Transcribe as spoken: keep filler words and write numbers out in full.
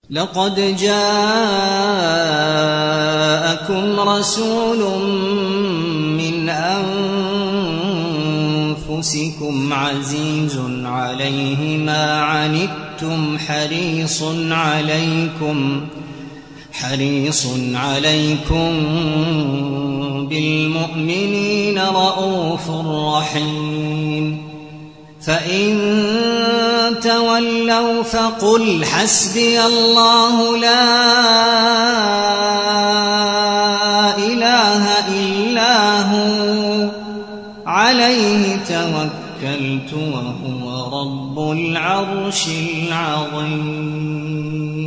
لقد جاءكم رسول من أنفسكم عزيز عليه ما عنتم حريص عليكم حريص عليكم بالمؤمنين رءوف رحيم. فإن تولوا فقل حسبي الله لا إله إلا هو عليه توكلت وهو رب العرش العظيم.